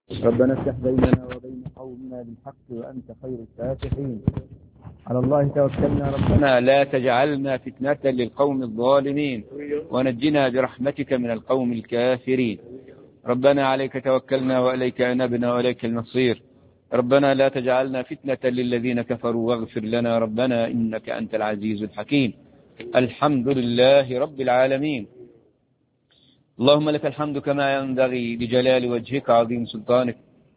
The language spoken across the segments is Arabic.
ربنا افتح بيننا وبين قومنا بالحق وأنت خير الفاتحين. على الله توكلنا ربنا لا تجعلنا فتنة للقوم الظالمين ونجنا برحمتك من القوم الكافرين. ربنا عليك توكلنا وإليك أنبنا وإليك المصير. ربنا لا تجعلنا فتنة للذين كفروا واغفر لنا ربنا إنك أنت العزيز الحكيم. الحمد لله رب العالمين. اللهم لك الحمد كما ينبغي لجلال وجهك عظيم سلطانك.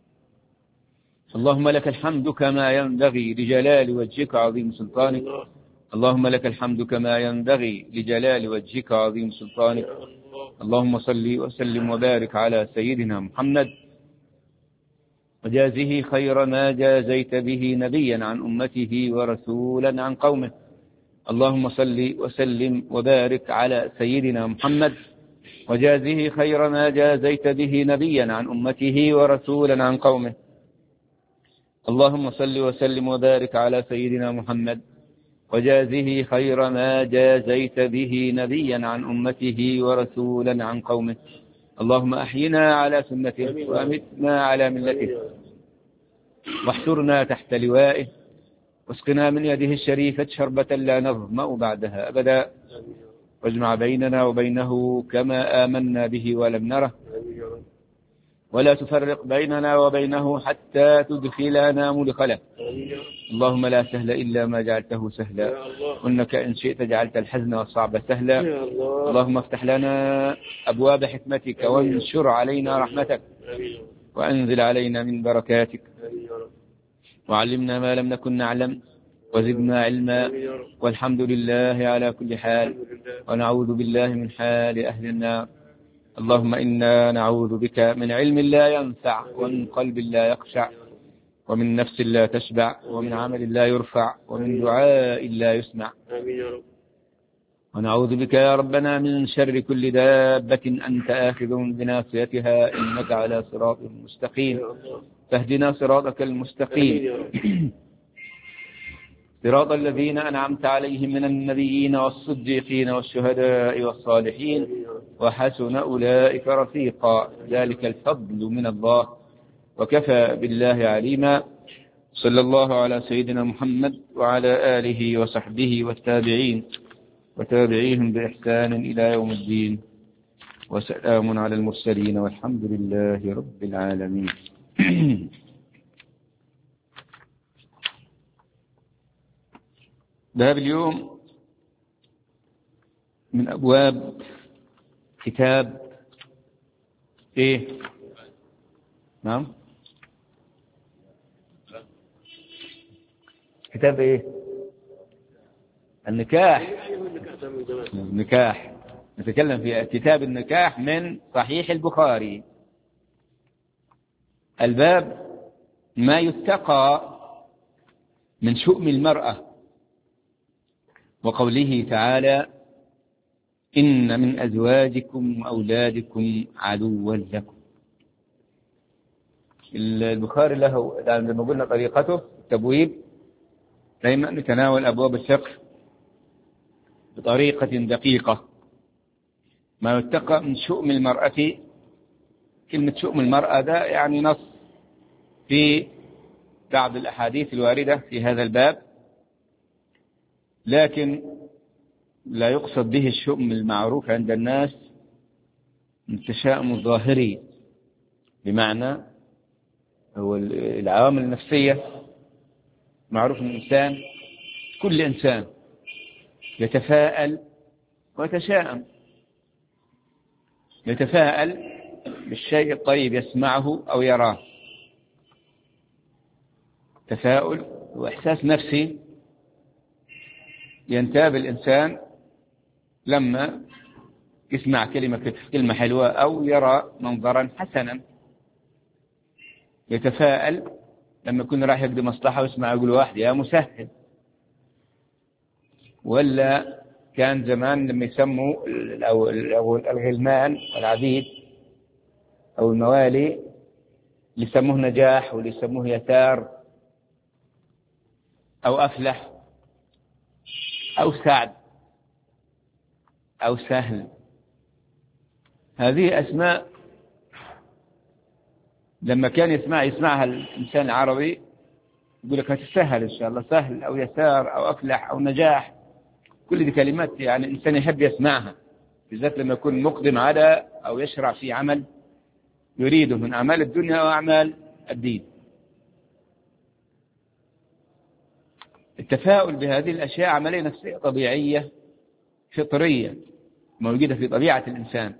اللهم لك الحمد كما ينبغي لجلال وجهك عظيم سلطانك. اللهم لك الحمد كما ينبغي لجلال وجهك عظيم سلطانك. اللهم صل وسلم وبارك على سيدنا محمد وجازه خير ما جازيت به نبيا عن أمته ورسولا عن قومه. اللهم صل وسلم وبارك على سيدنا محمد وجازه خير ما جازيت به نبيا عن أمته ورسولا عن قومه. اللهم صل وسلم وبارك على سيدنا محمد وجازه خير ما جازيت به نبيا عن أمته ورسولا عن قومه. اللهم أحينا على سنته وأمتنا على ملته واحشرنا تحت لوائه واسقنا من يده الشريفة شربة لا نظمأ بعدها أبدا واجمع بيننا وبينه كما آمنا به ولم نره ولا تفرق بيننا وبينه حتى تدخلنا مدخله. اللهم لا سهل إلا ما جعلته سهلا وإنك إن شئت جعلت الحزن والصعب سهلا. اللهم افتح لنا أبواب حكمتك وانشر علينا رحمتك وأنزل علينا من بركاتك وعلمنا ما لم نكن نعلم وزدنا علما والحمد لله على كل حال ونعوذ بالله من حال أهل النار. اللهم إنا نعوذ بك من علم لا ينفع ومن قلب لا يخشع ومن نفس لا تشبع ومن عمل لا يرفع ومن دعاء لا يسمع. ونعوذ بك يا ربنا من شر كل دابة أنت آخذ بناصيتها إنك على صراط مستقيم فاهدنا صراطك المستقيم صراط الذين أنعمت عليهم من النبيين والصديقين والشهداء والصالحين وحسن أولئك رفيقا ذلك الفضل من الله وكفى بالله عليما. صلى الله على سيدنا محمد وعلى آله وصحبه والتابعين وتابعيهم بإحسان إلى يوم الدين وسلام على المرسلين والحمد لله رب العالمين. باب اليوم من أبواب كتاب إيه؟ نعم كتاب إيه؟ النكاح. النكاح نتكلم في كتاب النكاح من صحيح البخاري. الباب ما يتقى من شؤم المرأة وقوله تعالى إن من أزواجكم وأولادكم عدوا لكم. البخاري له لما قلنا طريقته التبويب دائما نتناول أبواب الفقه بطريقة دقيقة. ما يتقى من شؤم المرأة، كلمة شؤم المرأة ده يعني نص في بعض الأحاديث الواردة في هذا الباب، لكن لا يقصد به الشؤم المعروف عند الناس التشاؤم الظاهري، بمعنى هو العوامل النفسية. معروف أن الإنسان كل إنسان يتفاءل ويتشاءم. يتفاءل بالشيء الطيب يسمعه أو يراه، تفاؤل وإحساس نفسي ينتاب الإنسان لما يسمع كلمة حلوة أو يرى منظرا حسنا. يتفاءل لما يكون راح يقضي مصلحة ويسمع يقول واحد يا مسهل. ولا كان زمان لما يسموا الغلمان والعبيد أو الموالي اللي يسموه نجاح واللي يسموه يسار أو أفلح أو سعد أو سهل. هذه أسماء لما كان يسمعها الإنسان العربي يقول لك هتسهل إن شاء الله، سهل أو يسار أو أفلح أو نجاح، كل دي كلمات يعني الإنسان يحب يسمعها، بالذات لما يكون مقدم على أو يشرع في عمل يريده من أعمال الدنيا وأعمال الدين. التفاؤل بهذه الأشياء عملية نفسية طبيعية فطرية موجودة في طبيعة الإنسان.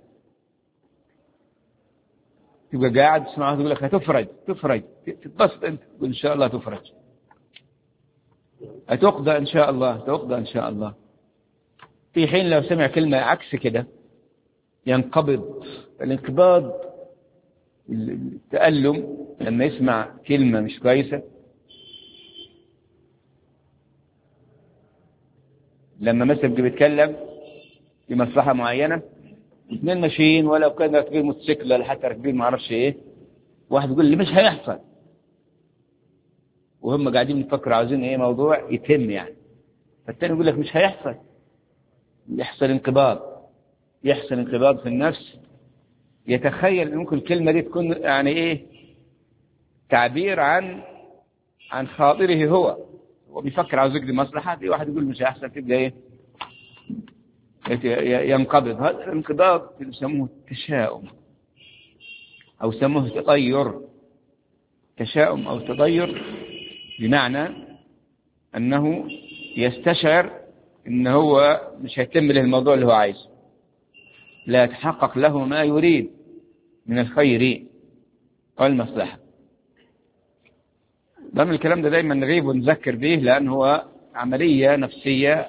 تبقى قاعد تسمعها تقول لك هتفرج تتبسط أنت، تقول إن شاء الله تفرج، هتقضى إن شاء الله، تقضى إن شاء الله. في حين لو سمع كلمة عكس كده ينقبض. الانقباض التألم لما يسمع كلمة مش كويسة، لما مثلا بيتكلم في مصلحة معينة، اثنين ماشيين ولو كان راكبين موتوسيكل ولا حتى راكبين ما اعرفش ايه، واحد يقول لي مش هيحصل، وهم قاعدين يفكروا عاوزين ايه موضوع يتم يعني، فالتاني يقول لك مش هيحصل، يحصل انقباض في النفس. يتخيل ان ممكن الكلمة دي تكون يعني ايه تعبير عن خاطره هو بيفكر عاوز يقضي مصلحة، في واحد يقول مش هيحصل، تبقى ايه ينقبض. هذا الانقباض يسموه التشاؤم أو يسموه تطير. تشاؤم أو تطير بمعنى أنه يستشعر أنه هو مش هيتم له الموضوع اللي هو عايزه، لا يتحقق له ما يريد من الخير والمصلحة. ضمن الكلام ده دايما نغيب ونذكر به، لأنه هو عملية نفسية.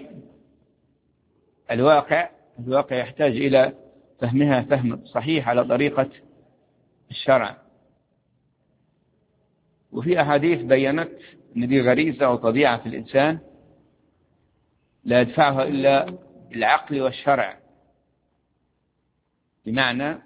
الواقع يحتاج إلى فهمها فهم صحيح على طريقة الشرع. وفي أحاديث بيّنت أن دي غريزة وطبيعة في الإنسان لا يدفعها إلا العقل والشرع، بمعنى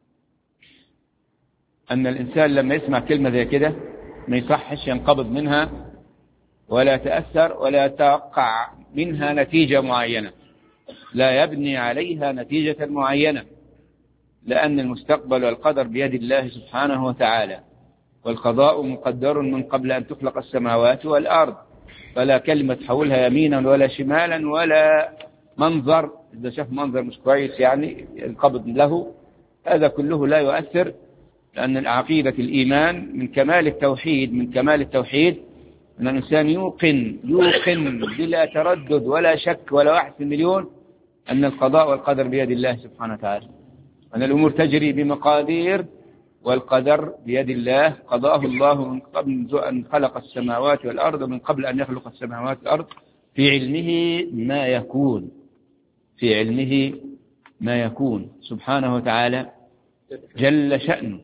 أن الإنسان لما يسمع كلمة زي كده ما يصحش ينقبض منها ولا يتأثر ولا يتوقع منها نتيجة معينة، لا يبني عليها نتيجة معينة، لأن المستقبل والقدر بيد الله سبحانه وتعالى، والقضاء مقدر من قبل أن تخلق السماوات والأرض، فلا كلمة تحولها يمينا ولا شمالا ولا منظر، إذا شاف منظر مش كويس يعني القبض له، هذا كله لا يؤثر، لأن العقيدة الإيمان من كمال التوحيد أن الإنسان يوقن بلا تردد ولا شك ولا واحد في المليون أن القضاء والقدر بيد الله سبحانه وتعالى، أن الأمور تجري بمقادير والقدر بيد الله، قضاه الله من قبل أن خلق السماوات والأرض ومن قبل أن يخلق السماوات والأرض، في علمه ما يكون سبحانه وتعالى جل شأنه.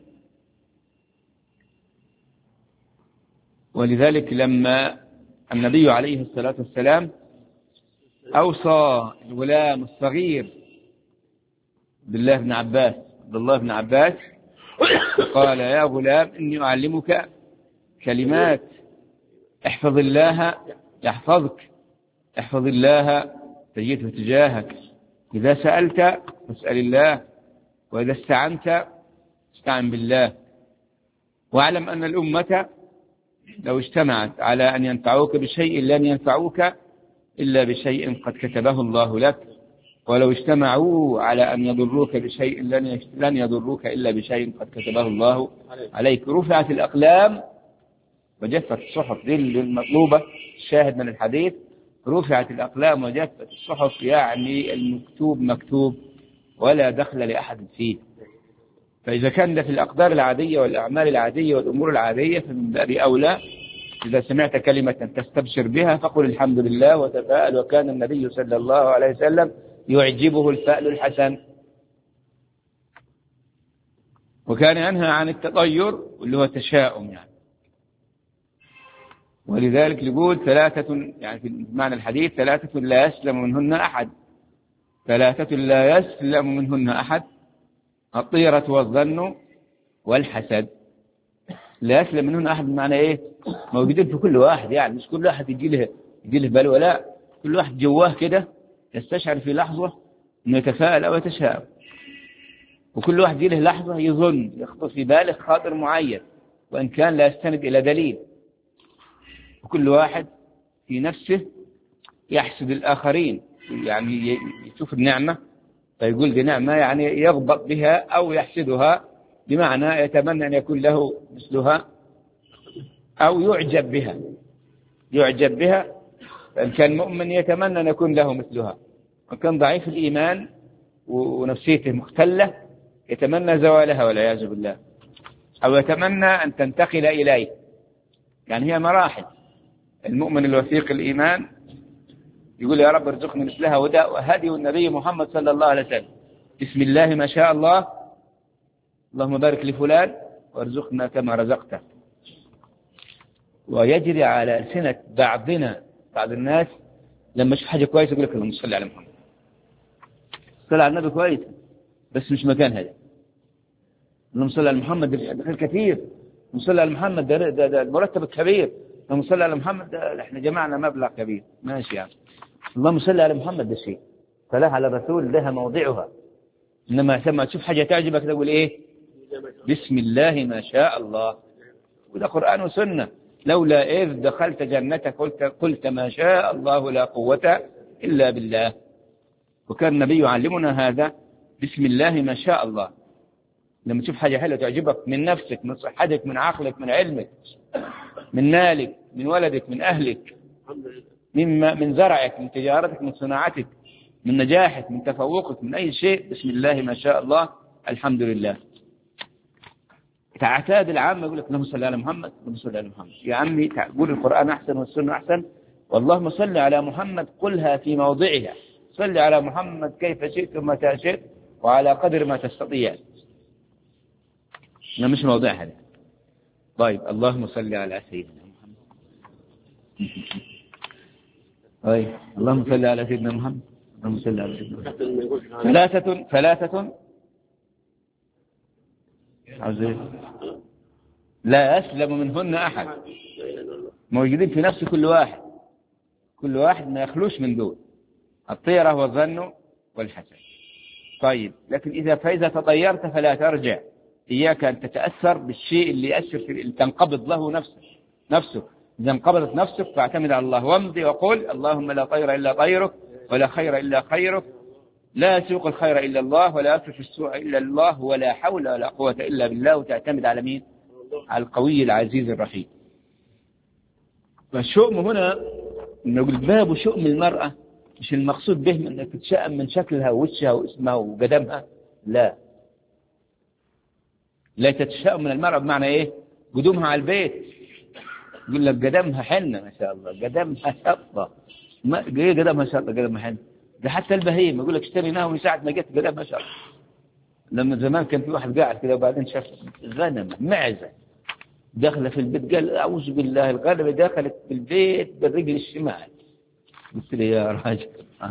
ولذلك لما النبي عليه الصلاة والسلام أوصى الغلام الصغير عبد الله بن عباس قال يا غلام إني أعلمك كلمات، احفظ الله يحفظك، احفظ الله تجده تجاهك، إذا سألت فاسأل الله، وإذا استعنت استعن بالله، واعلم أن الأمة لو اجتمعت على أن ينفعوك بشيء لن ينفعوك إلا بشيء قد كتبه الله لك، ولو اجتمعوا على أن يضروك بشيء لن يضروك إلا بشيء قد كتبه الله عليك. رفعت الأقلام وجفت الصحف، دي المطلوبة الشاهد من الحديث، رفعت الأقلام وجفت الصحف، يعني المكتوب مكتوب ولا دخل لأحد فيه. فإذا كان ده في الأقدار العادية والأعمال العادية والأمور العادية، فمن باب أولى إذا سمعت كلمة تستبشر بها فقل الحمد لله وتفاءل. وكان النبي صلى الله عليه وسلم يعجبه الفأل الحسن، وكان ينهى عن التطير اللي هو التشاؤم يعني. ولذلك يقول ثلاثة، يعني في معنى الحديث ثلاثة لا يسلم منهن أحد، الطيرة والظن والحسد. لا يسلم منهن أحد بمعنى إيه؟ موجودين في كل واحد، يعني مش كل واحد يجي له بلوى، لا، كل واحد جواه كده يستشعر في لحظة أنه يتفاءل أو يتشاءم، وكل واحد يجي له لحظة يظن يخطر في باله خاطر معين وإن كان لا يستند إلى دليل. وكل واحد في نفسه يحسد الآخرين، يعني يشوف النعمة فيقول دي نعمة، يعني يغبط بها أو يحسدها، بمعنى يتمنى أن يكون له مثلها أو يعجب بها. فإن كان مؤمن يتمنى أن يكون له مثلها، وإن كان ضعيف الإيمان ونفسيته مختلة يتمنى زوالها والعياذ بالله، أو يتمنى أن تنتقل إليه. يعني هي مراحل. المؤمن الوثيق الإيمان يقول يا رب ارزقني مثلها، وهدي النبي محمد صلى الله عليه وسلم بسم الله ما شاء الله، اللهم بارك لفلان وارزقنا كما رزقته. ويجري على ألسنة بعض الناس لما يشوف حاجة كويسة يقول لك اللهم صل على محمد، صل على النبي كويس بس مش مكان هذا. اللهم صل على محمد ده خير كثير، اللهم صل على محمد ده المرتب الكبير، اللهم صل على محمد ده احنا جمعنا مبلغ كبير، ماشي يعني. اللهم صل على محمد ده شيء، صلاة على الرسول لها موضعها. إنما لما تشوف حاجة تعجبك تقول إيه؟ بسم الله ما شاء الله. وده قرآن وسنة. لولا إذ دخلت جنتك قلت ما شاء الله لا قوة إلا بالله. وكان النبي يعلمنا هذا، بسم الله ما شاء الله. لما تشوف حاجة حلوة تعجبك من نفسك، من صحتك، من عقلك، من علمك، من مالك، من ولدك، من أهلك، من زرعك، من تجارتك، من صناعتك، من نجاحك، من تفوقك، من أي شيء، بسم الله ما شاء الله الحمد لله. تعتاد العام يقول لك اللهم صل على محمد، اللهم صل على محمد. يا عمي قول القرآن أحسن والسنة أحسن، واللهم صل على محمد قلها في موضعها، صل على محمد كيف شئت ومتى شئت وعلى قدر ما تستطيع، ما مش موضع هذا. طيب اللهم صل على سيدنا محمد. طيب اللهم صل على سيدنا محمد، اللهم صل على سيدنا محمد. ثلاثة لا يسلم منهن أحد، موجودين في نفس كل واحد ما يخلوش من دول: الطيرة والظن والحسد. طيب لكن فإذا تطيرت فلا ترجع، إياك أن تتأثر بالشيء اللي يأثر اللي تنقبض له نفسه. إذا انقبضت نفسك فاعتمد على الله وامضي وقل اللهم لا طير إلا طيرك ولا خير إلا خيرك، لا يسوق الخير إلا الله ولا يصرف السوء إلا الله ولا حول ولا قوة إلا بالله. وتعتمد على مين؟ على القوي العزيز الرحيم. فالشؤم هنا نقول باب شؤم المرأة مش المقصود به أنك تتشأم من شكلها ووشها واسمها وقدمها، لا تتشأم من المرأة بمعنى إيه؟ قدومها على البيت. يقول لك قدمها حنة ما شاء الله، قدمها شطة، إيه قدمها شطة قدمها حنة؟ ده حتى البهيم يقول لك اشتريناه من ساعة ما جت قدمها شطة. لما زمان كان في واحد قاعد كده وبعدين شاف غنمة معزة داخلة في البيت، قال أعوذ بالله، الغنمة دخلت في البيت بالرجل الشمال. قلت له يا راجل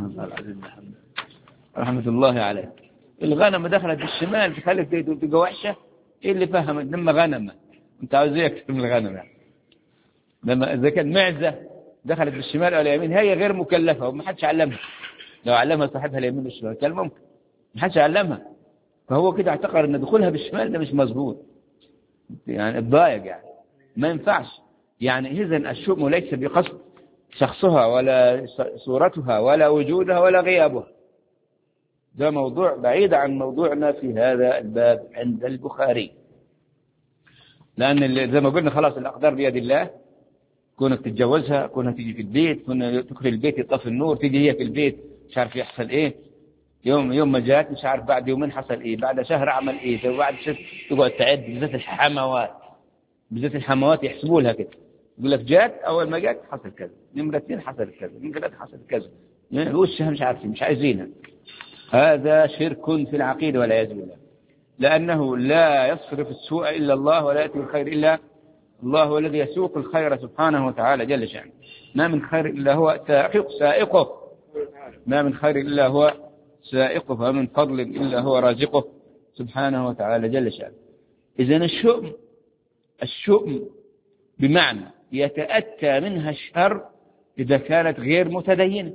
رحمة الله عليك، الغنمة دخلت بالشمال تخليك تبقى وحشة؟ ايه اللي فهمك؟ لما غنمة انت عاوز ايه اكثر من الغنمة؟ لما اذا كان معزة دخلت بالشمال او اليمين هي غير مكلفة وما حدش علمها. لو علمها صاحبها اليمين والشمال كان ممكن، ما حدش علمها. فهو كده اعتقد ان دخولها بالشمال ده مش مظبوط، يعني الضايق، يعني ما ينفعش. يعني اذا الشؤم ليس بقصد شخصها ولا صورتها ولا وجودها ولا غيابها، ده موضوع بعيد عن موضوعنا في هذا الباب عند البخاري. لأن زي ما قلنا خلاص الأقدار بيد الله، كونك تتجوزها، كونها تيجي في البيت، كونها تدخل البيت يطفي النور، تيجي هي في البيت مش عارف يحصل إيه، يوم ما جات مش عارف بعد يومين حصل إيه، بعد شهر عمل إيه، وبعد شهر تقعد تعد. بالذات الحموات يحسبوا لها كده، يقول لك جات أول ما جات حصل كذا، نمرة 2 حصل كذا، نمرة 3 حصل كذا، وشها مش عارفين مش عايزينها. هذا شرك في العقيدة والعياذ بالله، لأنه لا يصرف السوء إلا الله ولا يأتي الخير إلا الله، هو الذي يسوق الخير سبحانه وتعالى جل شأنه. ما من خير إلا هو سائقه، ما من خير إلا هو سائقه، ومن فضل إلا هو رازقه سبحانه وتعالى جل شأنه. إذن الشؤم بمعنى يتأتى منها الشر إذا كانت غير متدينة،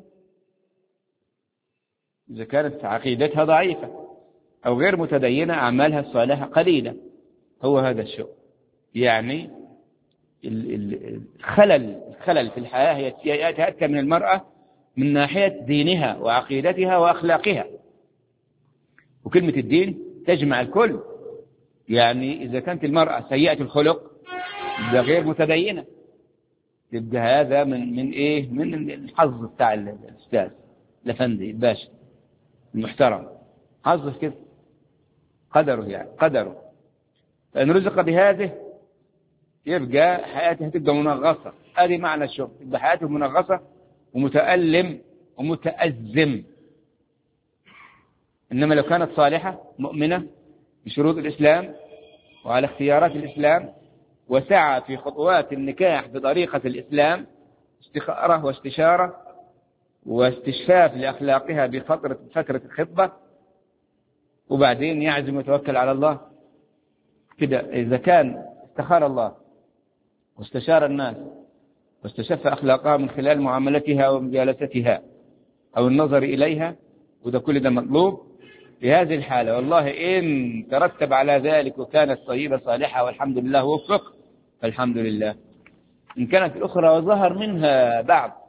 إذا كانت عقيدتها ضعيفة أو غير متدينة، أعمالها الصالحة قليلة، هو هذا الشؤم. يعني الخلل في الحياة يتأتى من المرأة من ناحية دينها وعقيدتها وأخلاقها. وكلمة الدين تجمع الكل، يعني إذا كانت المرأة سيئة الخلق تبقى غير متدينة، تبقى هذا من إيه؟ من الحظ بتاع الأستاذ الأفندي الباشا المحترم، حظه كده، قدره، يعني قدره. فإن رزق بهذه يبقى حياته تبقى منغصة. هذه معنى الشغل، يبقى حياته منغصة ومتألم ومتأزم. إنما لو كانت صالحة مؤمنة بشروط الإسلام وعلى اختيارات الإسلام وسعى في خطوات النكاح بطريقة الإسلام، استخارة واستشارة واستشفاف لأخلاقها فترة الخطبة، وبعدين يعزم ويتوكل على الله كده. إذا كان استخار الله واستشار الناس واستشف أخلاقها من خلال معاملتها ومجالستها أو النظر إليها، وده كل ده مطلوب في هذه الحالة. والله إن ترتب على ذلك وكانت طيبة صالحة والحمد لله وفق فالحمد لله. إن كانت الأخرى وظهر منها بعض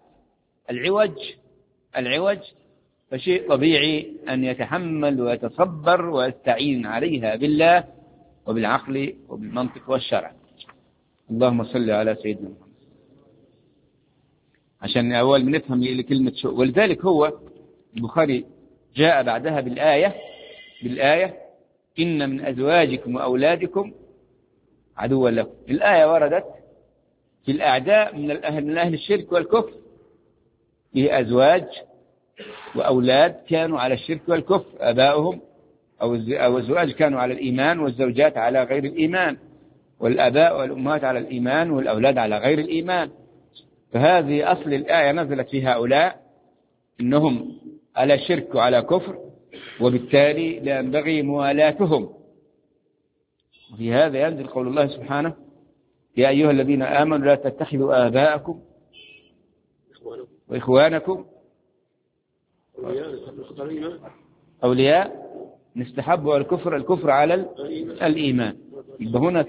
العوج فشيء طبيعي أن يتحمل ويتصبر ويستعين عليها بالله وبالعقل وبالمنطق والشرع. اللهم صل على سيدنا محمد. عشان أول من نفهم كلمة شؤم. ولذلك هو البخاري جاء بعدها بالآية إن من أزواجكم وأولادكم عدوا لكم. الآية وردت في الأعداء من أهل الشرك والكفر، فيه أزواج وأولاد كانوا على الشرك والكفر، آباؤهم أو الزواج كانوا على الإيمان والزوجات على غير الإيمان، والآباء والأمهات على الإيمان والأولاد على غير الإيمان. فهذه أصل الآية نزلت في هؤلاء إنهم على شرك وعلى كفر، وبالتالي لا ينبغي موالاتهم. وفي هذا ينزل قول الله سبحانه يا أيها الذين آمنوا لا تتخذوا آباءكم وإخوانكم أولياء نستحبوا الكفر على الإيمان. يبقى هنا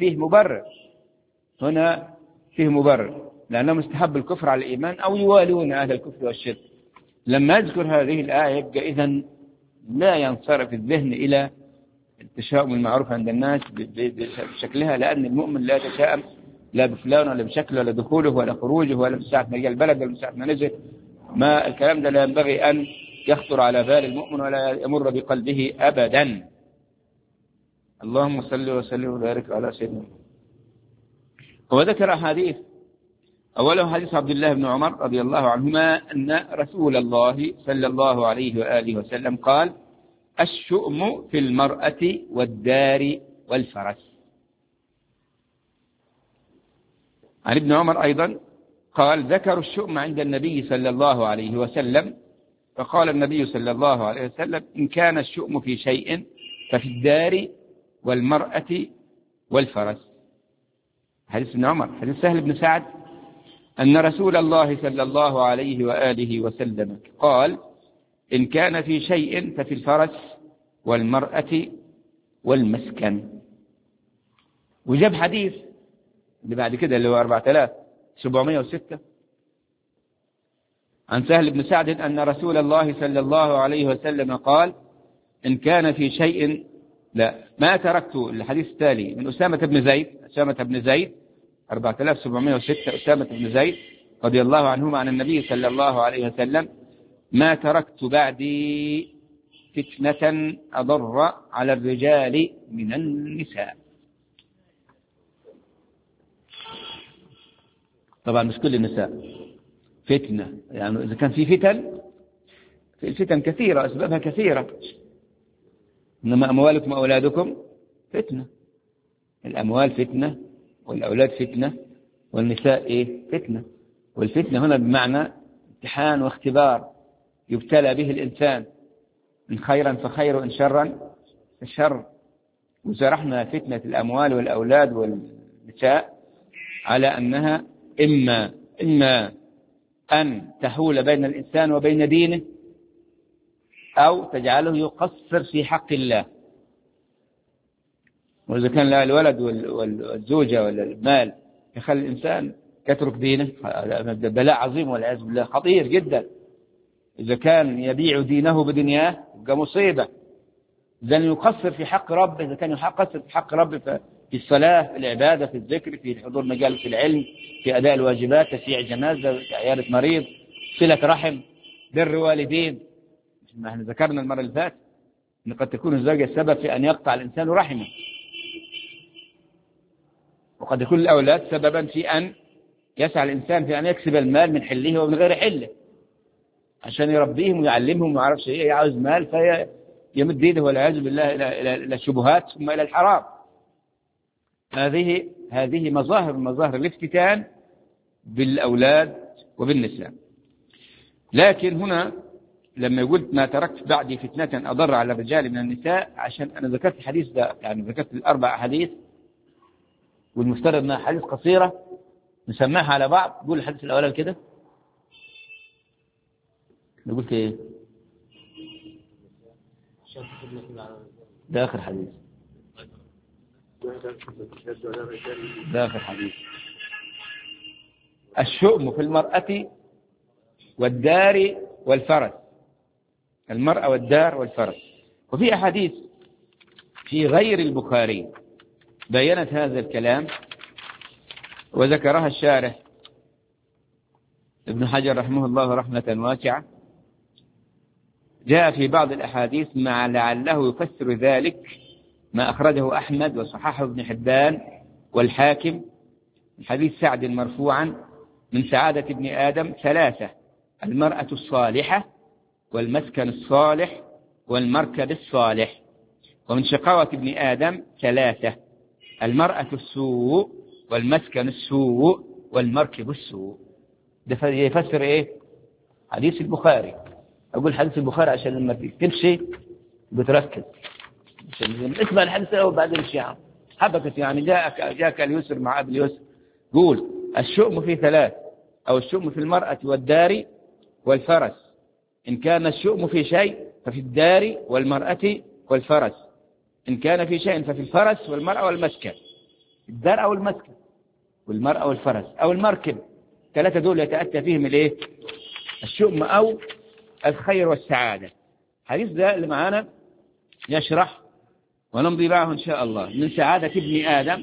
فيه مبرر لأنهم استحب الكفر على الإيمان أو يوالون أهل الكفر والشرك. لما يذكر هذه الآية يبقى إذن لا ينصرف الذهن إلى التشاؤم المعروف عند الناس بشكلها، لأن المؤمن لا يتشاءم لا بفلان ولا بشكله ولا دخوله ولا خروجه ولا مساعة ما جاء البلد ولا مساعة ما نزل. ما الكلام ده لا ينبغي أن يخطر على بال المؤمن ولا يمر بقلبه أبدا. اللهم صل وسلم وبارك على سيدنا. هو ذكر حديث، أوله حديث عبد الله بن عمر رضي الله عنهما أن رسول الله صلى الله عليه وآله وسلم قال الشؤم في المرأة والدار والفرس. عن ابن عمر أيضا قال ذكروا الشؤم عند النبي صلى الله عليه وسلم فقال النبي صلى الله عليه وسلم إن كان الشؤم في شيء ففي الدار والمرأة والفرس. حديث ابن عمر. حديث سهل بن سعد أن رسول الله صلى الله عليه وآله وسلم قال إن كان في شيء ففي الفرس والمرأة والمسكن. وجاب حديث اللي بعد كده اللي هو 4706 عن سهل بن سعد أن رسول الله صلى الله عليه وسلم قال إن كان في شيء ما تركت. الحديث التالي من أسامة بن زيد 4706 أسامة بن زيد رضي الله عنهما عن النبي صلى الله عليه وسلم ما تركت بعدي فتنة أضر على الرجال من النساء. طبعا مش كل النساء فتنة، يعني إذا كان في الفتن كثيرة أسبابها كثيرة، إنما أموالكم وأولادكم فتنة. الأموال فتنة والأولاد فتنة والنساء فتنة. والفتنة هنا بمعنى امتحان واختبار يبتلى به الإنسان، إن خيرا فخير وإن شرا فشر. وشرحنا فتنة الأموال والأولاد والنساء على أنها إما أن تحول بين الإنسان وبين دينه أو تجعله يقصر في حق الله. وإذا كان لا الولد والزوجة ولا المال يخلي الإنسان يترك دينه، بلاء عظيم والعياذ بالله، خطير جدا. إذا كان يبيع دينه بدنياه يبقى مصيبة. إذا يقصر في حق ربه، إذا كان يقصر في حق ربه في الصلاة، في العبادة، في الذكر، في حضور مجالس العلم، في أداء الواجبات، تشييع جنازة، عيادة مريض، صلة رحم، بر والدين. ما احنا ذكرنا المرة اللي فاتت أن قد تكون الزوجة السبب في أن يقطع الإنسان رحمه، وقد يكون الأولاد سببا في أن يسعى الإنسان في أن يكسب المال من حله ومن غير حله عشان يربيهم ويعلمهم وما يعرفش إيه، عاوز مال فيمد يده والعياذ بالله إلى الشبهات ثم إلى الحرام. هذه مظاهر الافتتان بالأولاد وبالنساء. لكن هنا لما قلت ما تركت بعدي فتنة أضر على الرجال من النساء، عشان أنا ذكرت الحديث ده، يعني ذكرت الأربع أحاديث، والمفترض أنها حديث قصيرة نسمعها على بعض. قول الحديث الأولاني كده، نقول ايه؟ ده آخر حديث، ده آخر حديث. الشؤم في المرأة والدار والفرس، المرأة والدار والفرس. وفي أحاديث في غير البخاري بيّنت هذا الكلام وذكرها الشارح ابن حجر رحمه الله رحمة واسعة. جاء في بعض الأحاديث مع لعله يفسر ذلك ما أخرجه أحمد وصححه ابن حبان والحاكم من حديث سعد مرفوعا: من سعادة ابن آدم ثلاثة: المرأة الصالحة، والمسكن الصالح، والمركب الصالح. ومن شقاوة ابن آدم ثلاثة: المرأة السوء، والمسكن السوء، والمركب السوء. ده يفسر إيه؟ حديث البخاري. أقول حديث البخاري عشان لما تمشي بتركز، اسمع الحديث الأول بعدين الشيعة حبكت، يعني جاءك اليسر مع أبي اليسر. قول الشؤم في ثلاث، أو الشؤم في المرأة والدار والفرس. إن كان الشؤم في شيء ففي الدار والمرأة والفرس، إن كان في شيء ففي الفرس والمرأة والمسكن. الدار أو المسكن والمرأة والفرس أو المركب، ثلاثة دول يتأتى فيهم الإيه؟ الشؤم أو الخير والسعادة. حديث ده اللي معانا يشرح ونمضي معه إن شاء الله. من سعادة ابن آدم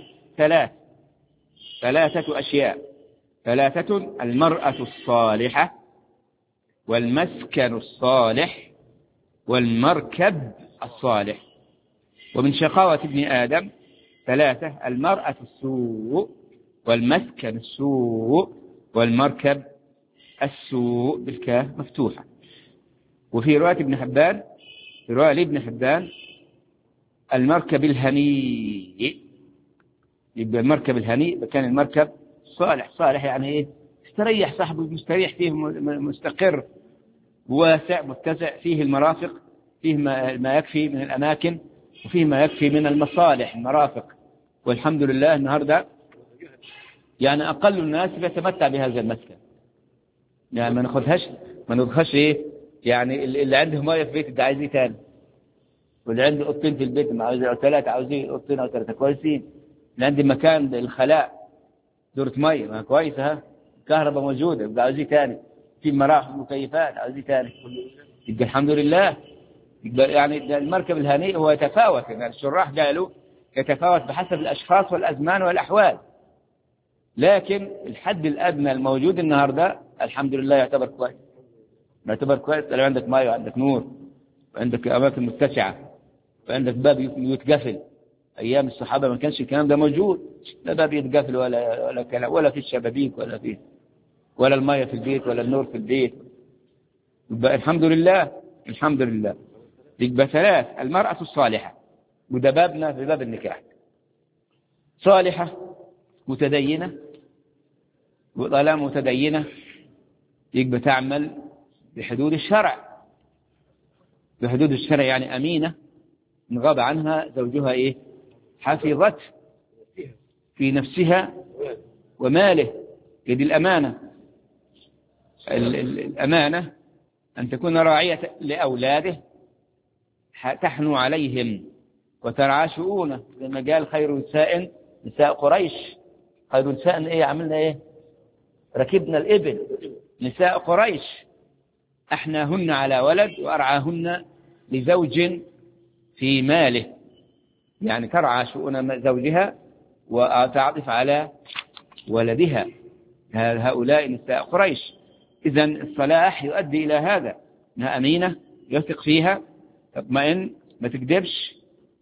ثلاثة أشياء: ثلاثة: المرأة الصالحة، والمسكن الصالح، والمركب الصالح. ومن شقاوة ابن آدم ثلاثة: المرأة السوء، والمسكن السوء، والمركب السوء بالكاف مفتوحة. وفي رواية ابن حبان، في رواية لابن حبان: المركب الهنيء. يبقى المركب الهنيء كان المركب صالح. صالح يعني ايه؟ استريح صاحبه، مستريح فيه، مستقر، واسع، متسع، فيه المرافق، فيه ما يكفي من الأماكن، وفيه ما يكفي من المصالح، المرافق. والحمد لله النهاردة يعني أقل الناس يتمتع بهذا المسكن. يعني ما ناخدهاش ايه؟ يعني اللي عنده ميه في بيته ده عايز ايه تاني؟ واللي عنده اوضتين في البيت ما عاوز ثلاثه، عاوزين اوضتين او ثلاثه كويسين. اللي عنده مكان الخلاء دورة ميه ما كويسه، ها، كهرباء موجوده، يبقى عاوز ايه تاني؟ في مراحل مكيفات، عاوز ايه تاني؟ يبقى الحمد لله. يبقى يعني المركب الهنيء هو يتفاوت، يعني الشراح قالوا يتفاوت بحسب الاشخاص والازمان والاحوال، لكن الحد الادنى الموجود النهارده الحمد لله يعتبر كويس. لو عندك ماء وعندك نور وعندك أماكن متسعة وعندك باب يتقفل. أيام الصحابة ما كانش الكلام ده موجود، لا باب يتقفل ولا كلام، ولا في الشبابيك ولا الماء في البيت ولا النور في البيت. يبقى الحمد لله. يبقى ثلاث: المرأة الصالحة، وده بابنا في باب النكاح. صالحة متدينة، وطالما متدينة يبقى تعمل بحدود الشرع. يعني أمينة، إن غاب عنها زوجها إيه؟ حفظت في نفسها وماله. يدي الأمانة. الأمانة أن تكون راعية لأولاده، تحنو عليهم وترعى شؤونه، لما قال خير نساء نساء قريش. خير نساء إيه؟ عملنا إيه؟ ركبنا الإبل. نساء قريش أحناهن على ولد وأرعاهن لزوج في ماله، يعني ترعى شؤون زوجها وتعطف على ولدها. هؤلاء نساء قريش. إذن الصلاح يؤدي إلى هذا، أنها أمينة يثق فيها، تطمئن، ما تكذبش،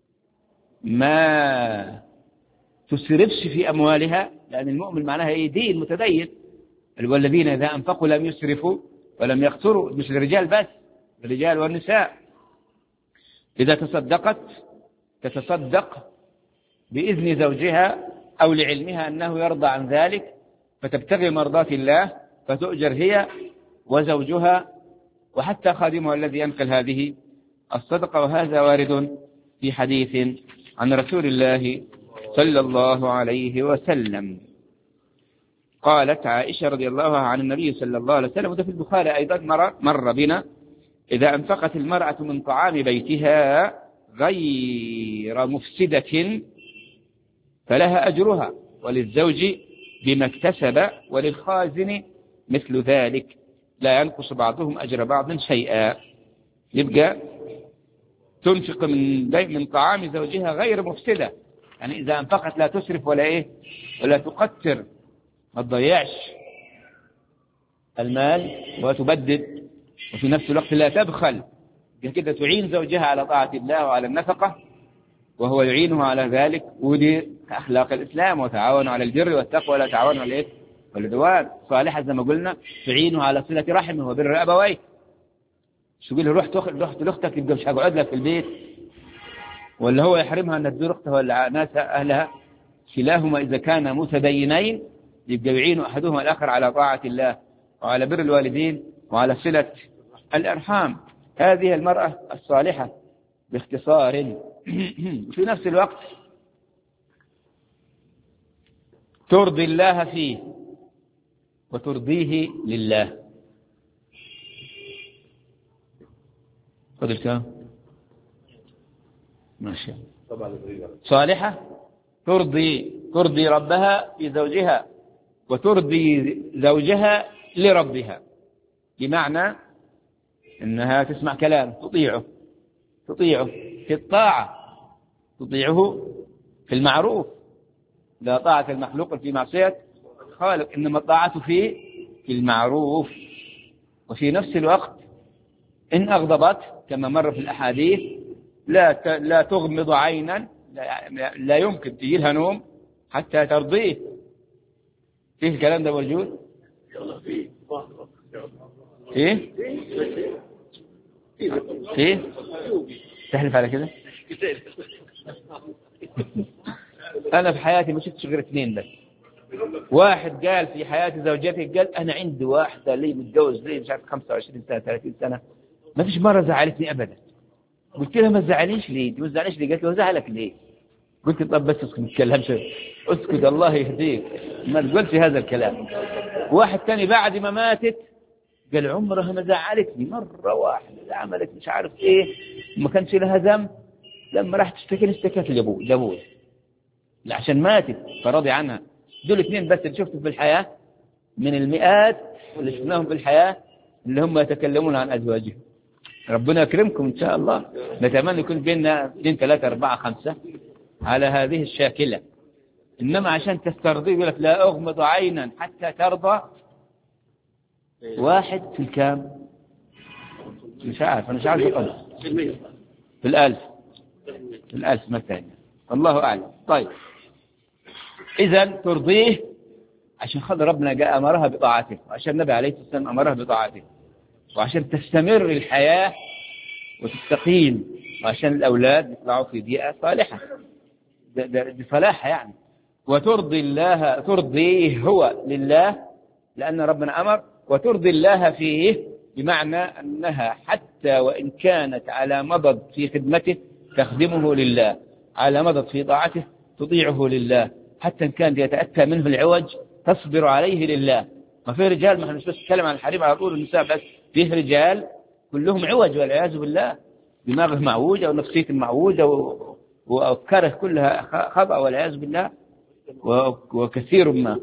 ما تسرفش في أموالها، لأن المؤمن معناها إيه؟ دين متدين. والذين إذا أنفقوا لم يسرفوا ولم يقتروا، مش الرجال بس، الرجال والنساء. إذا تصدقت تتصدق بإذن زوجها أو لعلمها أنه يرضى عن ذلك، فتبتغي مرضات الله، فتؤجر هي وزوجها وحتى خادمها الذي ينقل هذه الصدقة. وهذا وارد في حديث عن رسول الله صلى الله عليه وسلم. قالت عائشة رضي الله عنها عن النبي صلى الله عليه وسلم، وده في البخاري أيضا مر بنا: إذا أنفقت المرأة من طعام بيتها غير مفسدة فلها أجرها، وللزوج بما اكتسب، وللخازن مثل ذلك، لا ينقص بعضهم أجر بعض شيئا. يبقى تنفق من طعام زوجها غير مفسدة، يعني إذا أنفقت لا تسرف ولا إيه، ولا تقتر، ما تضيعش المال وتبدد، وفي نفس الوقت لا تبخل، كده تعين زوجها على طاعة الله وعلى النفقة وهو يعينها على ذلك. ودي أخلاق الإسلام: وتعاونوا على البر والتقوى ولا تعاونوا على الإثم والعدوان. صالحة زي ما قلنا تعينه على صلة رحمه وبر أبويه. شو يقول له رحت لأختك يبقى مش هقعد لك في البيت، ولا هو يحرمها أن تزور أختها ولا ناس أهلها. كلاهما إذا كان متدينين يبقى يعين أحدهما الآخر على طاعة الله وعلى بر الوالدين وعلى صلة الأرحام. هذه المرأة الصالحة باختصار. في نفس الوقت ترضي الله فيه وترضيه لله. قدر كم؟ ماشي. صالحة ترضي ربها في زوجها وترضي زوجها لربها، بمعنى إنها تسمع كلام، تطيعه في الطاعة، تطيعه في المعروف. لا طاعة المخلوق في معصية خالق، إنما الطاعة في المعروف. وفي نفس الوقت إن أغضبت كما مر في الأحاديث لا تغمض عينا، لا يمكن تجي لها نوم حتى ترضيه. فيه الكلام ده موجود؟ ايه تحلف على كده؟ انا في حياتي ما شفتش غير اثنين بس. واحد قال في حياة زوجته، قال انا عندي واحدة لي متجوز لي مش عارف 25 سنة 30 سنة، ما فيش مرة زعلتني ابدا. قلت لها ما تزعليش ليه؟ ما تزعليش ليه؟ قالت له زعلك ليه؟ قلت طب بس اسكت، ما تتكلمش، اسكت الله يهديك، ما تقولش هذا الكلام. واحد ثاني بعد ما ماتت قال عمرها ما زعلتني، مرة واحدة عملت مش عارف ايه، ما كانش لها ذنب، لما راح تشتكي اشتكت لابوه عشان ماتت فرضي عنها. دول اثنين بس اللي شفتهم في الحياة من المئات اللي شفناهم في الحياة اللي هم يتكلمون عن أزواجهم. ربنا يكرمكم إن شاء الله. نتمنى يكون بيننا 2 3 4 5 على هذه الشاكلة. إنما عشان تسترضي يقول لك لا أغمض عينا حتى ترضى. واحد في الكام؟ مش عارف، أنا مش عارف أقول في الألف مثلا، الله أعلم. طيب إذا ترضيه عشان خاطر ربنا جاء أمرها بطاعته، وعشان النبي عليه الصلاة والسلام أمرها بطاعته، وعشان تستمر الحياة وتستقيم، وعشان الأولاد يطلعوا في بيئة صالحة. دي صلاحة يعني. وترضي الله، ترضيه هو لله لأن ربنا أمر، وترضي الله فيه بمعنى أنها حتى وإن كانت على مضض في خدمته تخدمه لله، على مضض في طاعته تطيعه لله، حتى إن كان يتأتى منه العوج تصبر عليه لله. ما في رجال، ما احنا مش بس نتكلم عن الحريم على طول النساء بس، فيه رجال كلهم عوج والعياذ بالله، دماغه معوجة ونفسيته معوجة وأفكاره كلها خطأ والعياذ بالله، وكثير ما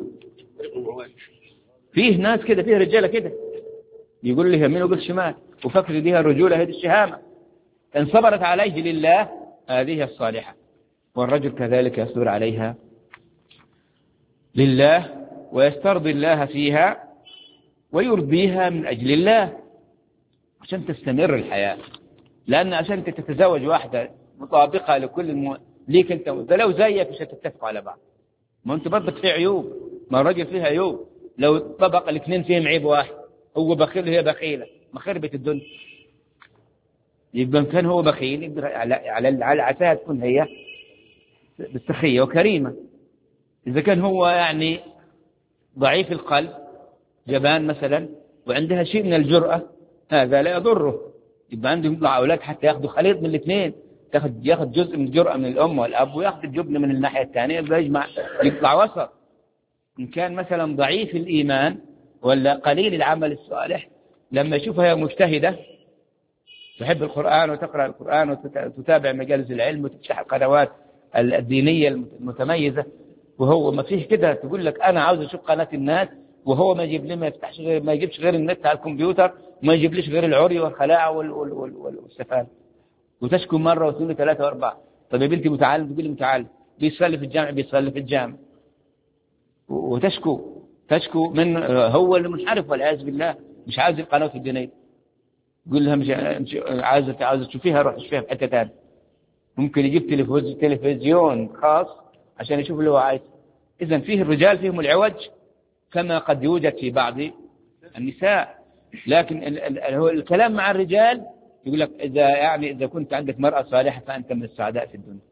فيه ناس كده، فيه رجالة كده يقول لي يمين ويقول شمال، وفكر ديها الرجولة، هذه الشهامة. إن صبرت عليه لله هذه الصالحة، والرجل كذلك يصبر عليها لله ويسترضي الله فيها ويرضيها من أجل الله عشان تستمر الحياة. لأن عشان تتزوج واحدة مطابقة لكل ليك أنت، ده لو زيك مش هتتفقوا على بعض. ما أنت برضك فيه عيوب، ما الرجل فيها عيوب. لو طبق الاثنين فيهم عيب واحد، هو بخيل وهي بخيلة، ما خربت الدنيا. يبقى كان هو بخيل يقدر على عساها تكون هي بالسخية وكريمة. إذا كان هو يعني ضعيف القلب جبان مثلا وعندها شيء من الجرأة، هذا لا يضره. يبقى عندهم يطلع أولاد حتى يأخذوا خليط من الاثنين، يأخذ جزء من الجرأة من الأم والأب، ويأخذ الجبن من الناحية الثانية، يبقى يجمع يطلع وسط. إن كان مثلا ضعيف الإيمان ولا قليل العمل الصالح، لما يشوفها مجتهدة تحب القرآن وتقرأ القرآن وتتابع مجالس العلم وتفتح القنوات الدينية المتميزة، وهو ما فيه كده تقول لك أنا عاوز أشوف قناة الناس، وهو ما يجيب لي ما يفتحش غير، ما يجيبش غير النت على الكمبيوتر، وما يجيبليش غير العري والخلاعة والسفال، وتشكو مرة واثنين وثلاثة وأربعة. طب يا بنتي متعلم، تقول لي متعلم بيصلي في الجامع، بيصلي في الجامع، تشكو من هو اللي منحرف والعياذ بالله، مش عايز القناة الدينية. يقول لها مش عايزة تشوفيها، روح تشوفيها في حتة ثانية. ممكن يجيب تلفزيون خاص عشان يشوف اللي هو عايز. إذا فيه الرجال فيهم العوج كما قد يوجد في بعض النساء. لكن هو الكلام مع الرجال يقول لك إذا كنت عندك مرأة صالحة فأنت من السعداء في الدنيا،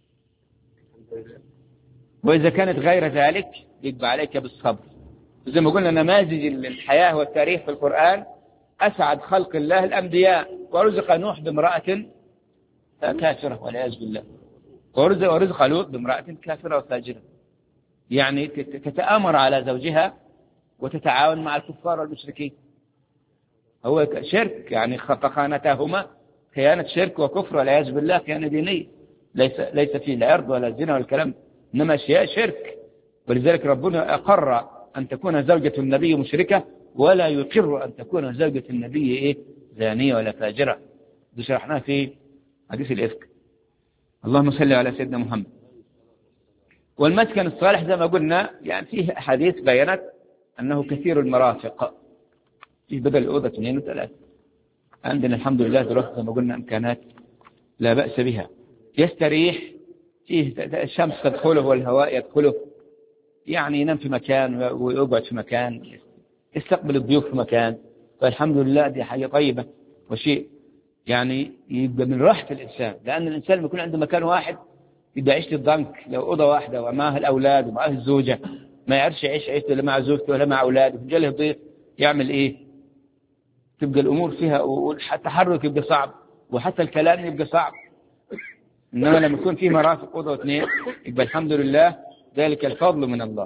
وإذا كانت غير ذلك يجب عليك بالصبر. زي ما قلنا نماذج الحياة والتاريخ في القرآن، أسعد خلق الله الأنبياء، ورزق نوح بامرأة كافرة والعياذ بالله، ورزق لوط بامرأة كافرة وفاجرة، يعني تتآمر على زوجها وتتعاون مع الكفار والمشركين. هو شرك، يعني فخانتاهما خيانة شرك وكفر والعياذ بالله، خيانة دينية، ليس فيه لا عرض ولا زنا والكلام، إنما أشياء شرك. ولذلك ربنا أقر أن تكون زوجة النبي مشركة، ولا يقر أن تكون زوجة النبي زانية ولا فاجرة. ده شرحناه في حديث الإفك. اللهم صل على سيدنا محمد. والمسكن الصالح زي ما قلنا يعني فيه حديث بينت أنه كثير المرافق، فيه بدل الأوضة 2 و3. عندنا الحمد لله دلوقتي زي ما قلنا إمكانات لا بأس بها، يستريح فيه، الشمس تدخله والهواء يدخله، يعني ينام في مكان ويقعد في مكان، يستقبل الضيوف في مكان. فالحمد لله دي حاجة طيبة وشيء يعني يبقى من راحة الإنسان. لأن الإنسان لما يكون عنده مكان واحد يبقى يعيش الضنك، لو أوضة واحدة ومعه الأولاد ومعه الزوجة ما يعرفش يعيش عيشته ولا مع زوجته ولا مع أولاده، فجاء له ضيف يعمل إيه؟ تبقى الأمور فيها والتحرك يبقى صعب، وحتى الكلام يبقى صعب. إنما لما يكون فيه مرافق أوضة 2 يبقى الحمد لله ذلك الفضل من الله.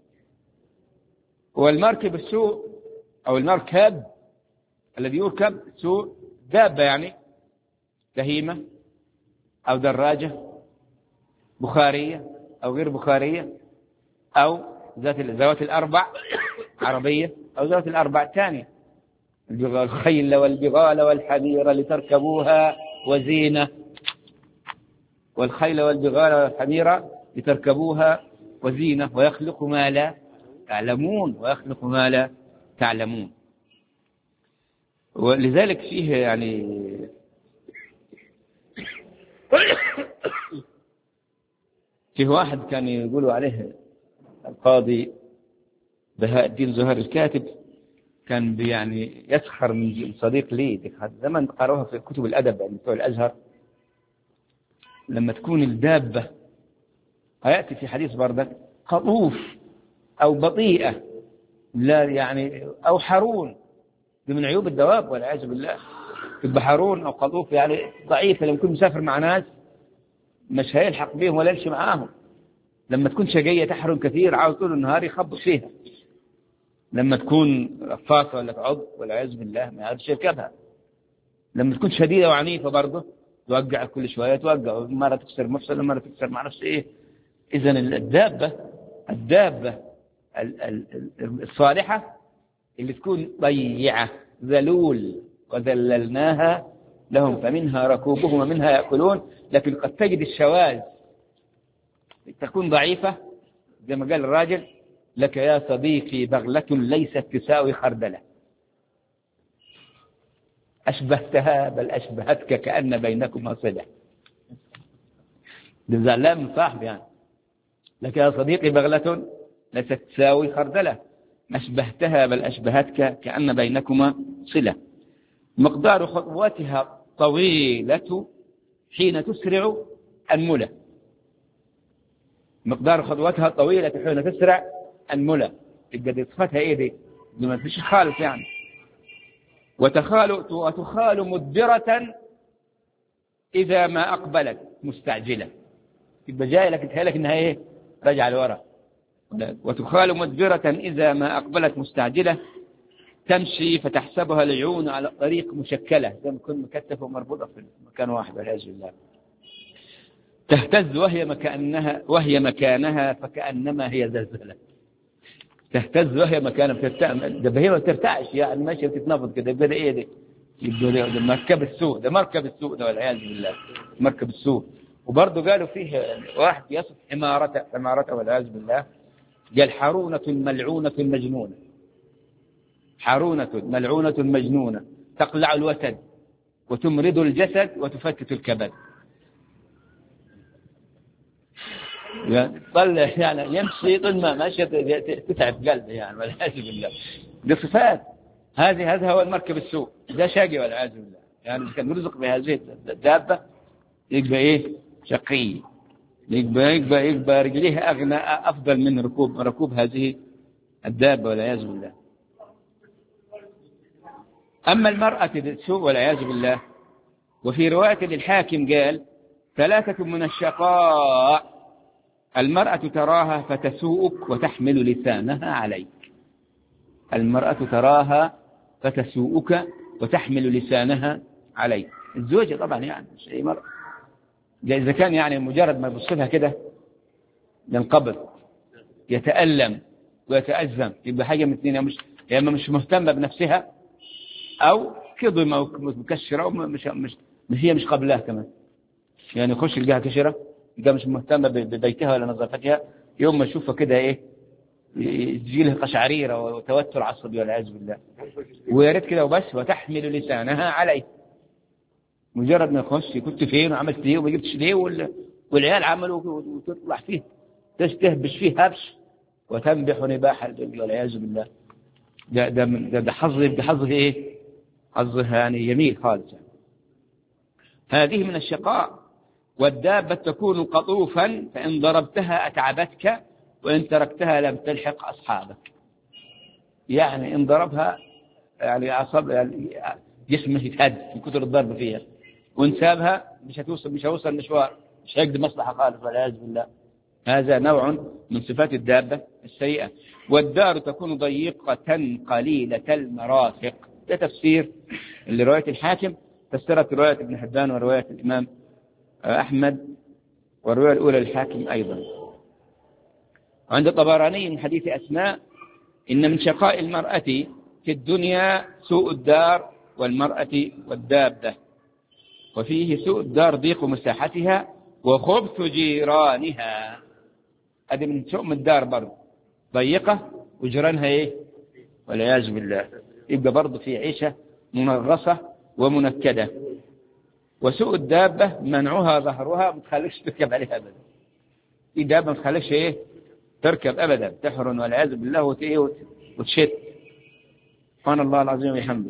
والمركب السوء أو المركب الذي يركب سوء دابة، يعني بهيمة أو دراجة بخارية أو غير بخارية، أو ذوات الأربع عربية أو ذوات الأربع الثانية، الخيل والبغال والحمير لتركبوها وزينة، والخيل والبغال والحمير لتركبوها وزينة، ويخلق ما لا تعلمون، ويخلق ما لا تعلمون. ولذلك فيه يعني فيه واحد كان يقولوا عليه القاضي بهاء الدين زهير الكاتب، كان يعني يسخر من صديق لي زمان قرأوها في كتب الأدب يعني بتوع الأزهر، لما تكون الدابة هيأتي في حديث بردك خطوف أو بطيئة، لا يعني أو حرون، من عيوب الدواب والعياذ بالله. تبقى حرون أو خطوف يعني ضعيفة، لما يكون مسافر مع ناس مش هيلحق بهم ولا يمشي معاهم. لما تكون شقية تحرم كثير عاوز طول النهار يخبط فيها. لما تكون رفاصة ولا تعض والعياذ بالله ما يعرفش يركبها. لما تكون شديدة وعنيفة برضه توقع كل شوية توقع، مرة تكسر مفصل مرة تكسر مع نفس إيه. إذن الدابة الصالحة اللي تكون ضيعة ذلول وذللناها لهم فمنها ركوبهم ومنها يأكلون. لكن قد تجد الشواذ تكون ضعيفة زي ما قال الراجل: لك يا صديقي بغلة ليست تساوي خردلة، أشبهتها بل أشبهتك كأن بينكما صلة. ده زعلان من صاحب يعني. لك يا صديقي بغلة ليست تساوي خردلة، أشبهتها بل أشبهتك كأن بينكما صلة. مقدار خطواتها طويلة حين تسرع أنملة. مقدار خطواتها طويلة حين تسرع أنملة. تبقى صفتها إيه دي؟ ما فيش خالص يعني. وتخال مدبرة إذا ما أقبلت مستعجلة. تبقى جاي لك تهيألك إنها إيه؟ رجع لورا. وتخال مدبرة إذا ما أقبلت مستعجلة. تمشي فتحسبها العيون على الطريق مشكلة، زي ما تكون مكتفة ومربوطة في مكان واحد والعياذ بالله. تهتز وهي مكانها فكأنما هي زلزلة. تهتز وهي مكانها ده هي ما ترتعش يعني، ماشية وتتنفض كده. يبقى ده ايه ده؟ يبقى ده مركب السوء، ده مركب السوء ده والعياذ بالله، مركب السوء. وبرضه قالوا فيه واحد يصف حمارته والعياذ بالله، قال: حرونة ملعونة مجنونة. حرونة ملعونة مجنونة تقلع الوتد وتمرض الجسد وتفتت الكبد. يعني يمشي طول ما ماشي تتعب قلبه يعني والعياذ بالله. بصفات هذا هو المركب السوء، ده شاقي والعياذ بالله. يعني كان يرزق بهذه الدابة يبقى ايه؟ شقي. يبقى رجليه أغنى أفضل من ركوب هذه الدابة والعياذ بالله. أما المرأة السوء والعياذ بالله، وفي رواية للحاكم قال: 3 من الشقاء: المرأة تراها فتسوءك وتحمل لسانها عليك. المرأة تراها فتسوءك وتحمل لسانها عليك. الزوجة طبعا يعني مش أي مرأة. إذا كان يعني مجرد ما يبص لها كده ينقبض يتألم ويتأزم، يبقى حاجة من اثنين: يا إما مش مهتمة بنفسها، أو كظمة ومكشرة، أو هي مش قبلها كمان. يعني يخش يلقاها كشرة، يبقى مش مهتمة ببيتها ولا نظافتها. يوم ما يشوفها كده إيه، يجي لها قشعريرة وتوتر عصبي والعياذ بالله. ويا ريت كده وبس. وتحمل لسانها عليه. مجرد ما يخش: كنت فين وعملت ايه وما جبتش ليه، والعيال عملوا وتطلع فيه تهبش فيه هبش وتنبح نباح الجلد والعياذ بالله. ده حظه ايه؟ حظه يعني يميل خالص يعني. هذه من الشقاء. والدابة تكون قطوفا، فإن ضربتها أتعبتك وإن تركتها لم تلحق أصحابك. يعني إن ضربها يعني عصب يعني جسمه يتهد من كثر الضرب فيها، وإن سابها مش هيوصل مشوار، مش هيقدر مصلحة خالص والعياذ بالله. هذا نوع من صفات الدابة السيئة. والدار تكون ضيقة قليلة المرافق. ده تفسير اللي رواية الحاكم، فسرت رواية ابن حبان ورواية الإمام أحمد، والرواية الأولى للحاكم أيضا. وعند الطبراني من حديث أسماء: إن من شقاء المرأة في الدنيا سوء الدار والمرأة والدابة، وفيه سوء الدار ضيق مساحتها وخبث جيرانها. هذه من سوء الدار برضه، ضيقة وجيرانها ايه والعياذ بالله. يبقى برضه في عيشة منغصة ومنكدة. وسوء الدابة منعها ظهرها، ما تخليش تركب عليها أبدا. في دابة ما تخليش ايه تركب أبدا، تحرن والعياذ بالله وتشت. سبحان الله العظيم وبحمده.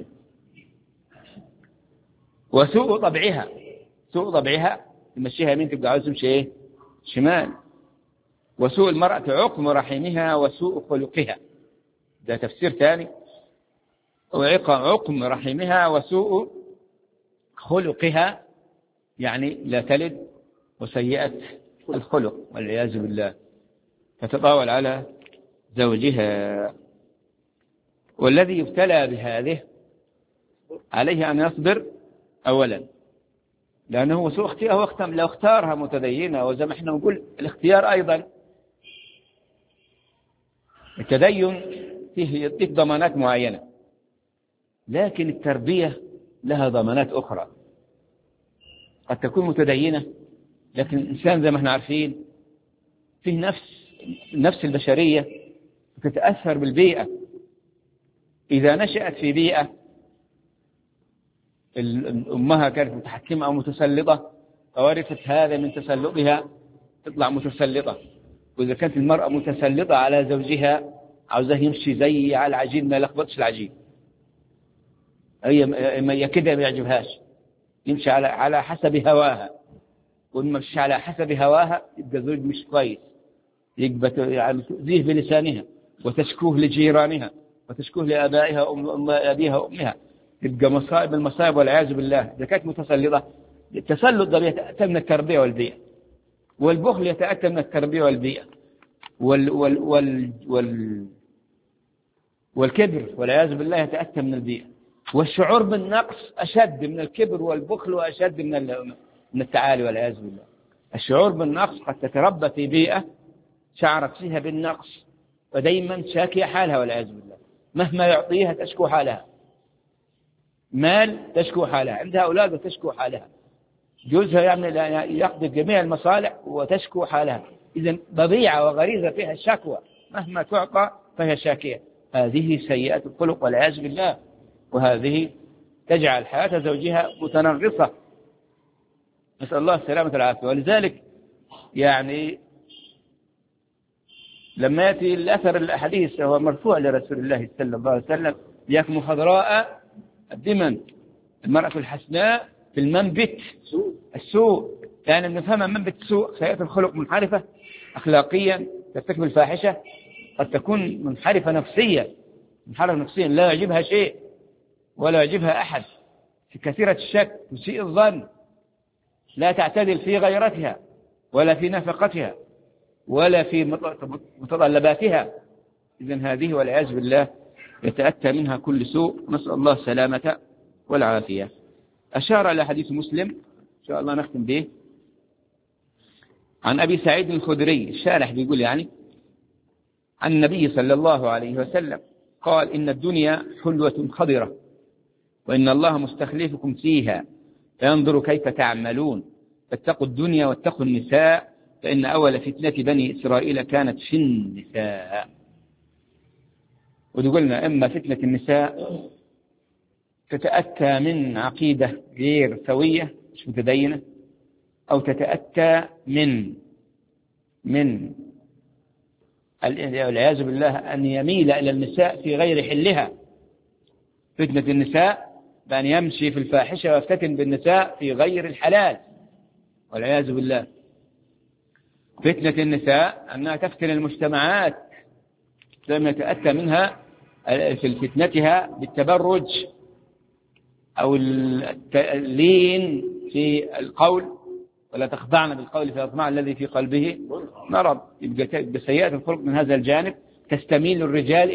وسوء طبعها، سوء طبعها تمشيها يمين تبقى عاوز تمشي ايه شمال. وسوء المرأة عقم رحمها وسوء خلقها. ده تفسير ثاني. عقم رحمها وسوء خلقها، يعني لا تلد وسيئة الخلق والعياذ بالله، فتطاول على زوجها. والذي يبتلى بهذه عليه أن يصبر أولا، لأنه هو سوء اختيار، لو اختارها متدينة، وزي ما احنا نقول الاختيار أيضا التدين فيه يعطيك ضمانات معينة، لكن التربية لها ضمانات أخرى. قد تكون متدينة لكن الإنسان زي ما احنا عارفين فيه النفس البشرية تتأثر بالبيئة. إذا نشأت في بيئة أمها كانت متحكمة أو متسلطة فورثت هذا من تسلطها تطلع متسلطة. وإذا كانت المرأة متسلطة على زوجها عاوزاه يمشي زي على العجين ما يلخبطش العجين، هي كده ما يعجبهاش، يمشي على حسب هواها، وإن ما مشي على حسب هواها يبقى زوج مش كويس، يبقى يعني تؤذيه بلسانها وتشكوه لجيرانها وتشكوه لآبائها أبيها وأمها، تبقى مصائب المصائب والعياذ بالله. إذا كانت متسلطة، التسلط ده يتأتى من التربية والبيئة، والبخل يتأتى من التربية والبيئة، والكبر والعياذ بالله يتأتى من البيئة، والشعور بالنقص أشد من الكبر والبخل وأشد من التعالي والعياذ بالله. الشعور بالنقص قد تتربى في بيئة شعرت فيها بالنقص ودايما شاكية حالها والعياذ بالله، مهما يعطيها تشكو حالها، مال تشكو حالها، عندها أولاد تشكو حالها، جوزها يقضي جميع المصالح وتشكو حالها. إذن طبيعة وغريزة فيها الشكوى، مهما تعطى فهي شاكية. هذه سيئة الخلق والعياذ بالله، وهذه تجعل حياة زوجها متنغصة، نسأل الله السلامة والعافية. ولذلك يعني لما يأتي الأثر الحديث هو مرفوع لرسول الله صلى الله عليه وسلم: ياكم خضراء الدمن المرأة الحسناء في المنبت السوء، يعني نفهم منبت السوء سيئة الخلق، منحرفة أخلاقيا، ترتكب الفاحشة، قد تكون منحرفة نفسيا لا يعجبها شيء ولا يعجبها أحد، في كثيرة الشك، تسيء الظن، لا تعتدل في غيرتها ولا في نفقتها ولا في متطلباتها. إذن هذه والعياذ بالله يتأتى منها كل سوء، نسأل الله السلامة والعافية. أشار إلى حديث مسلم إن شاء الله نختم به، عن أبي سعيد الخدري الشارح بيقول يعني عن النبي صلى الله عليه وسلم قال: إن الدنيا حلوة خضرة، وإن الله مستخلفكم فيها فينظر كيف تعملون، فاتقوا الدنيا واتقوا النساء، فإن أول فتنة بني إسرائيل كانت في النساء. وقلنا إما فتنة النساء تتأتى من عقيدة غير سوية مش متدينة، أو تتأتى من والعياذ بالله أن يميل إلى النساء في غير حلها. فتنة النساء بأن يمشي في الفاحشة ويفتتن بالنساء في غير الحلال والعياذ بالله. فتنة النساء أنها تفتن المجتمعات، لم يتأتى منها في فتنتها بالتبرج أو اللين في القول، ولا تخضعن بالقول فيطمع الذي في قلبه مرض. يبقى سيئة الخلق من هذا الجانب تستميل الرجال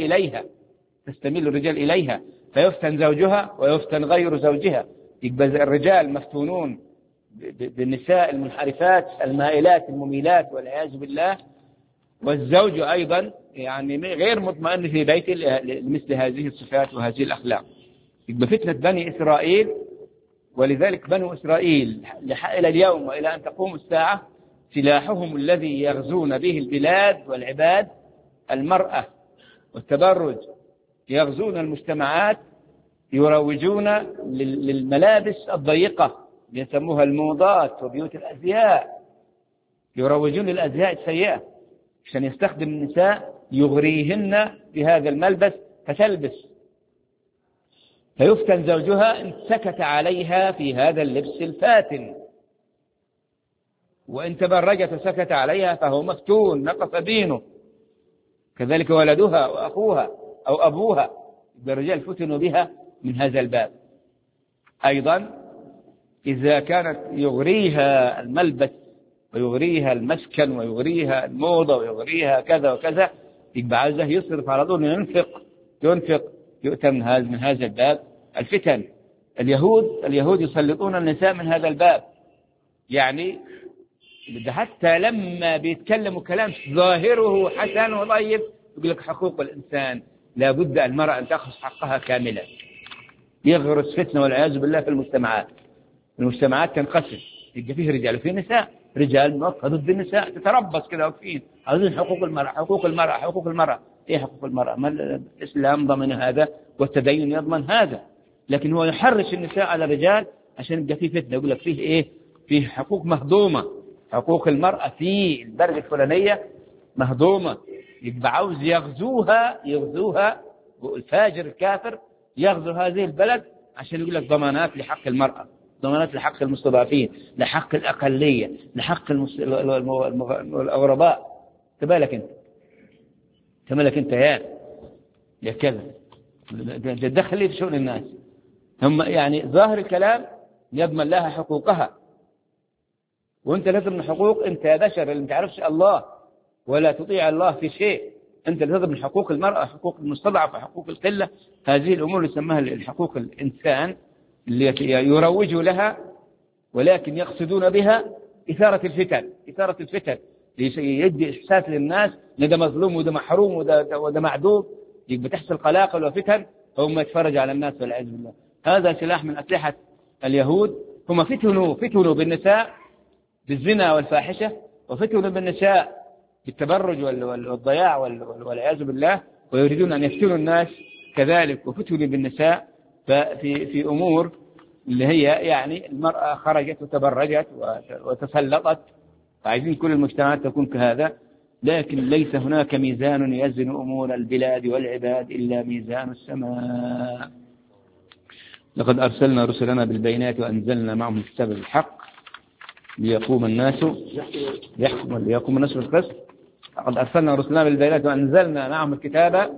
إليها فيفتن زوجها ويفتن غير زوجها. يبقى الرجال مفتونون بالنساء المنحرفات المائلات المميلات والعياذ بالله، والزوج أيضا يعني غير مطمئن في بيته لمثل هذه الصفات وهذه الأخلاق. يبقى فتنة بني إسرائيل، ولذلك بنو إسرائيل إلى اليوم وإلى أن تقوم الساعة سلاحهم الذي يغزون به البلاد والعباد المرأة والتبرج. يغزون المجتمعات، يروجون للملابس الضيقة يسموها الموضات وبيوت الأزياء، يروجون للأزياء السيئة عشان يستخدم النساء يغريهن بهذا الملبس فتلبس، فيفتن زوجها إن سكت عليها في هذا اللبس الفاتن، وإن تبرجت وسكت عليها فهو مفتون نقص دينه. كذلك ولدها وأخوها أو أبوها، الرجال فتنوا بها من هذا الباب. أيضا إذا كانت يغريها الملبس ويغريها المسكن ويغريها الموضة ويغريها كذا وكذا، يبقى عايزه يصرف على طول، ينفق يؤتى من هذا الباب الفتن. اليهود يسلطون النساء من هذا الباب، يعني ده حتى لما بيتكلموا كلام ظاهره حسن وطيب يقول لك حقوق الإنسان لابد المرأة أن تأخذ حقها كاملا. يغرس فتنة والعياذ بالله في المجتمعات. المجتمعات تنقسم، يبقى فيه رجال وفيه نساء، رجال موقع ضد النساء تتربص كذا واقفين عايزين حقوق المرأة حقوق المرأة حقوق المرأة. ايه حقوق المرأة؟ ما الإسلام ضمن هذا والتدين يضمن هذا، لكن هو يحرش النساء على الرجال عشان يبقى فيه فتنة. يقول لك فيه ايه؟ فيه حقوق مهضومة، حقوق المرأة في الدرجة الفلانية مهضومة، يبقى عاوز يغزوها والفاجر الكافر يغزو هذه البلد عشان يقول لك ضمانات لحق المرأة، ضمانات لحق المستضعفين، لحق الأقلية، لحق الغرباء. تبالك انت يا كذا تدخل لي في شؤون الناس. هم يعني ظاهر الكلام يضمن لها حقوقها، وانت لازم من حقوق انت يا بشر اللي ما تعرفش الله ولا تطيع الله في شيء، انت لازم من حقوق المرأة، حقوق المستضعف، حقوق القلة. هذه الامور اللي يسمىها الحقوق الانسان اللي يروجوا لها ولكن يقصدون بها إثارة الفتن يدي إحساس للناس ان ده مظلوم وده محروم وده معدوم، يبقى تحصل قلاقل وفتن هم يتفرج على الناس والعياذ بالله. هذا سلاح من أسلحة اليهود. هم فتنوا بالنساء بالزنا والفاحشة، وفتنوا بالنساء بالتبرج والضياع والعياذ بالله، ويريدون أن يفتنوا الناس كذلك. وفتنوا بالنساء في أمور اللي هي يعني المرأة خرجت وتبرجت وتسلطت، فعايزين كل المجتمعات تكون كهذا. لكن ليس هناك ميزان يزن أمور البلاد والعباد إلا ميزان السماء. لقد أرسلنا رسلنا بالبينات وأنزلنا معهم الكتاب بالحق ليقوم الناس بالقسط. لقد أرسلنا رسلنا بالبينات وأنزلنا معهم الكتاب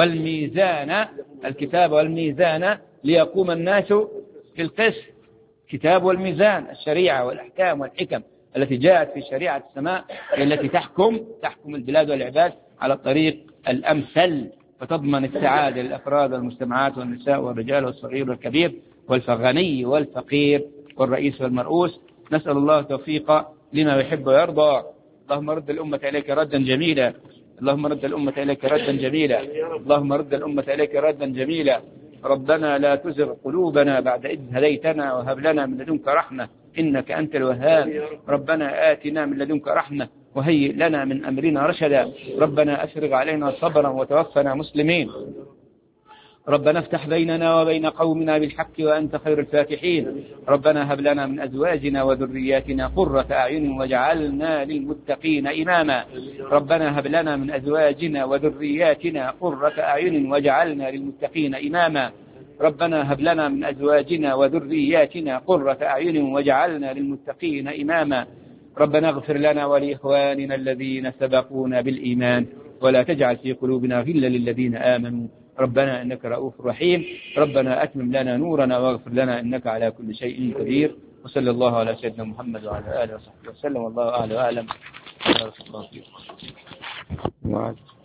والميزان ليقوم الناس بالقسط. كتاب والميزان، الشريعة والأحكام والحكم التي جاءت في شريعة السماء التي تحكم البلاد والعباد على الطريق الأمثل، فتضمن السعادة للأفراد والمجتمعات والنساء والرجال والصغير والكبير والغني والفقير والرئيس والمرؤوس. نسأل الله التوفيق لما يحب ويرضى. اللهم رد الأمة إليك ردا جميلا، اللهم رد الأمة إليك ردا جميلا، اللهم رد الأمة إليك ردا جميلا. ربنا لا تزغ قلوبنا بعد إذ هديتنا وهب لنا من لدنك رحمة إنك أنت الوهاب. ربنا آتنا من لدنك رحمة وهيئ لنا من أمرنا رشدا. ربنا أفرغ علينا صبرا وتوفنا مسلمين. ربنا افتح بيننا وبين قومنا بالحق وأنت خير الفاتحين. ربنا هب لنا من أزواجنا وذرياتنا قرة أعين واجعلنا للمتقين إماما. ربنا هب لنا من أزواجنا وذرياتنا قرة أعين واجعلنا للمتقين إماما. ربنا هب لنا من أزواجنا وذرياتنا قرة أعين واجعلنا للمتقين إماما. ربنا اغفر لنا ولإخواننا الذين سبقونا بالإيمان ولا تجعل في قلوبنا غلا للذين آمنوا ربنا إنك رؤوف رحيم. ربنا أتمم لنا نورنا واغفر لنا إنك على كل شيء قدير. وصلى الله على سيدنا محمد وعلى آله وصحبه وسلم والله أعلى وأعلم.